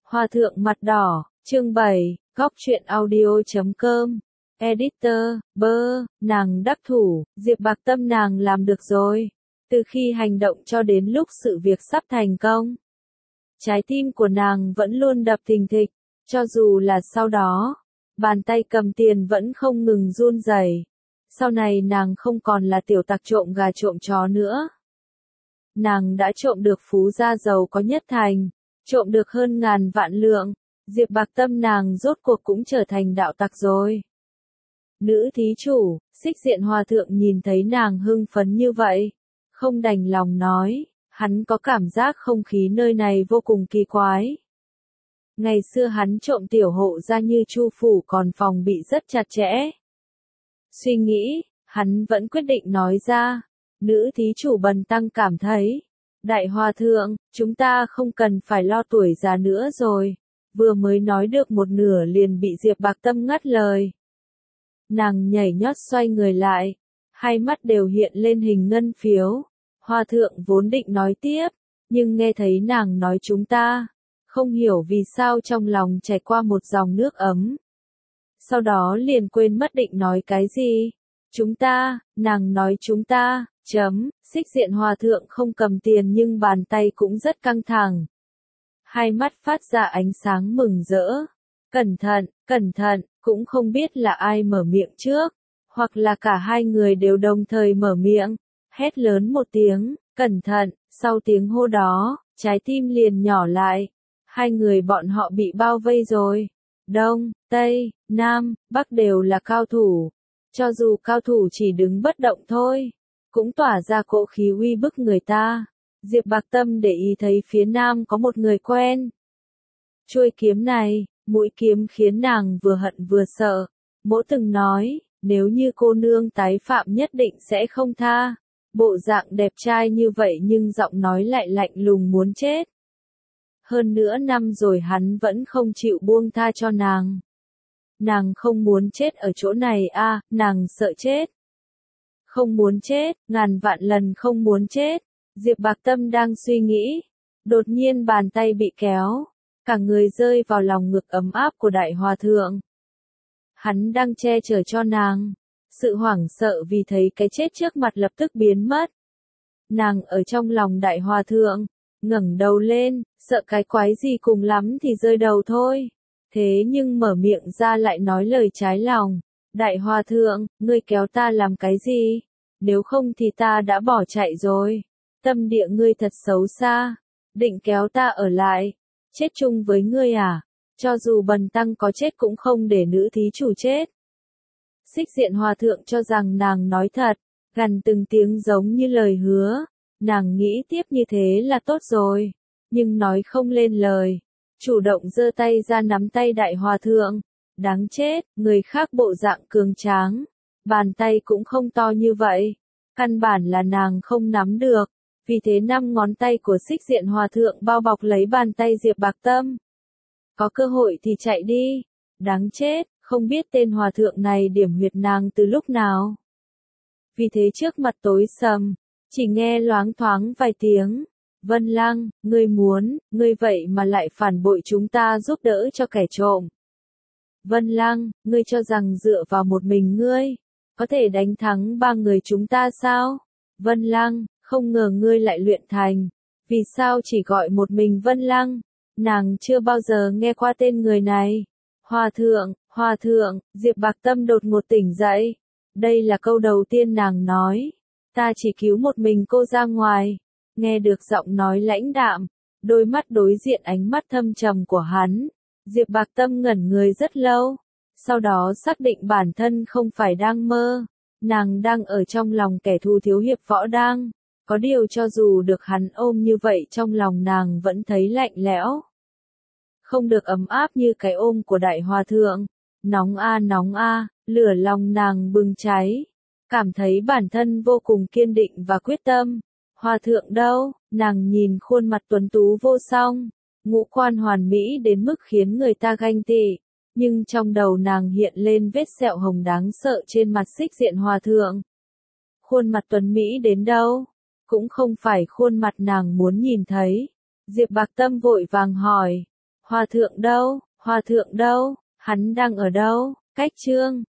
Hòa thượng mặt đỏ, chương 7, góc truyện audio.com. Editor, nàng đắc thủ, Diệp Bạc Tâm nàng làm được rồi. Từ khi hành động cho đến lúc sự việc sắp thành công, trái tim của nàng vẫn luôn đập thình thịch, cho dù là sau đó, bàn tay cầm tiền vẫn không ngừng run rẩy. Sau này nàng không còn là tiểu tặc trộm gà trộm chó nữa. Nàng đã trộm được phú gia giàu có nhất thành, trộm được hơn ngàn vạn lượng, Diệp Bạc Tâm nàng rốt cuộc cũng trở thành đạo tặc rồi. Nữ thí chủ, Xích Diện Hòa Thượng nhìn thấy nàng hưng phấn như vậy, không đành lòng nói, hắn có cảm giác không khí nơi này vô cùng kỳ quái. Ngày xưa hắn trộm tiểu hộ ra như Chu phủ còn phòng bị rất chặt chẽ. Suy nghĩ, hắn vẫn quyết định nói ra. Nữ thí chủ Bần Tăng cảm thấy, Đại Hòa Thượng, chúng ta không cần phải lo tuổi già nữa rồi. Vừa mới nói được một nửa liền bị Diệp Bạc Tâm ngắt lời. Nàng nhảy nhót xoay người lại, hai mắt đều hiện lên hình ngân phiếu. Hòa Thượng vốn định nói tiếp, nhưng nghe thấy nàng nói chúng ta, không hiểu vì sao trong lòng chảy qua một dòng nước ấm. Sau đó liền quên mất định nói cái gì. Chúng ta, nàng nói chúng ta, Xích Diện Hòa Thượng không cầm tiền nhưng bàn tay cũng rất căng thẳng. Hai mắt phát ra ánh sáng mừng rỡ. Cẩn thận, cũng không biết là ai mở miệng trước, hoặc là cả hai người đều đồng thời mở miệng, hét lớn một tiếng, cẩn thận, sau tiếng hô đó, trái tim liền nhỏ lại. Hai người bọn họ bị bao vây rồi. Đông, Tây, Nam, Bắc đều là cao thủ. Cho dù cao thủ chỉ đứng bất động thôi, cũng tỏa ra cỗ khí uy bức người ta. Diệp Bạc Tâm để ý thấy phía nam có một người quen. Chuôi kiếm này, mũi kiếm khiến nàng vừa hận vừa sợ. Mỗ từng nói, nếu như cô nương tái phạm nhất định sẽ không tha. Bộ dạng đẹp trai như vậy nhưng giọng nói lại lạnh lùng muốn chết. Hơn nữa năm rồi hắn vẫn không chịu buông tha cho nàng. Nàng không muốn chết ở chỗ này à, nàng sợ chết. Không muốn chết, ngàn vạn lần không muốn chết. Diệp Bạc Tâm đang suy nghĩ. Đột nhiên bàn tay bị kéo. Cả người rơi vào lòng ngực ấm áp của Đại Hòa Thượng. Hắn đang che chở cho nàng. Sự hoảng sợ vì thấy cái chết trước mặt lập tức biến mất. Nàng ở trong lòng Đại Hòa Thượng, ngẩng đầu lên, sợ cái quái gì cùng lắm thì rơi đầu thôi. Thế nhưng mở miệng ra lại nói lời trái lòng. Đại Hòa Thượng, ngươi kéo ta làm cái gì? Nếu không thì ta đã bỏ chạy rồi. Tâm địa ngươi thật xấu xa. Định kéo ta ở lại. Chết chung với ngươi à? Cho dù Bần Tăng có chết cũng không để nữ thí chủ chết. Xích Diện Hòa Thượng cho rằng nàng nói thật. Gằn từng tiếng giống như lời hứa. Nàng nghĩ tiếp như thế là tốt rồi. Nhưng nói không lên lời. Chủ động giơ tay ra nắm tay Đại Hòa Thượng. Đáng chết, người khác bộ dạng cường tráng. Bàn tay cũng không to như vậy. Căn bản là nàng không nắm được. Vì thế 5 ngón tay của Xích Diện Hòa Thượng bao bọc lấy bàn tay Diệp Bạc Tâm. Có cơ hội thì chạy đi. Đáng chết, không biết tên Hòa Thượng này điểm huyệt nàng từ lúc nào. Vì thế trước mặt tối sầm, chỉ nghe loáng thoáng vài tiếng. Vân Lăng, ngươi vậy mà lại phản bội chúng ta giúp đỡ cho kẻ trộm. Vân Lăng, ngươi cho rằng dựa vào một mình ngươi, có thể đánh thắng 3 người chúng ta sao? Vân Lăng, không ngờ ngươi lại luyện thành. Vì sao chỉ gọi một mình Vân Lăng? Nàng chưa bao giờ nghe qua tên người này. Hòa thượng, Diệp Bạc Tâm đột ngột tỉnh dậy. Đây là câu đầu tiên nàng nói. Ta chỉ cứu một mình cô ra ngoài. Nghe được giọng nói lãnh đạm, đôi mắt đối diện ánh mắt thâm trầm của hắn. Diệp Bạc Tâm ngẩn người rất lâu. Sau đó xác định bản thân không phải đang mơ. Nàng đang ở trong lòng kẻ thù thiếu hiệp Võ Đang. Có điều cho dù được hắn ôm như vậy trong lòng nàng vẫn thấy lạnh lẽo. Không được ấm áp như cái ôm của Đại Hòa Thượng. Nóng a, lửa lòng nàng bừng cháy. Cảm thấy bản thân vô cùng kiên định và quyết tâm. Hòa Thượng đâu? Nàng nhìn khuôn mặt tuấn tú vô song. Ngũ quan hoàn mỹ đến mức khiến người ta ganh tị. Nhưng trong đầu nàng hiện lên vết sẹo hồng đáng sợ trên mặt Xích Diện Hòa Thượng. Khuôn mặt tuấn mỹ đến đâu? Cũng không phải khuôn mặt nàng muốn nhìn thấy. Diệp Bạc Tâm vội vàng hỏi. Hòa thượng đâu, hắn đang ở đâu, cách chương.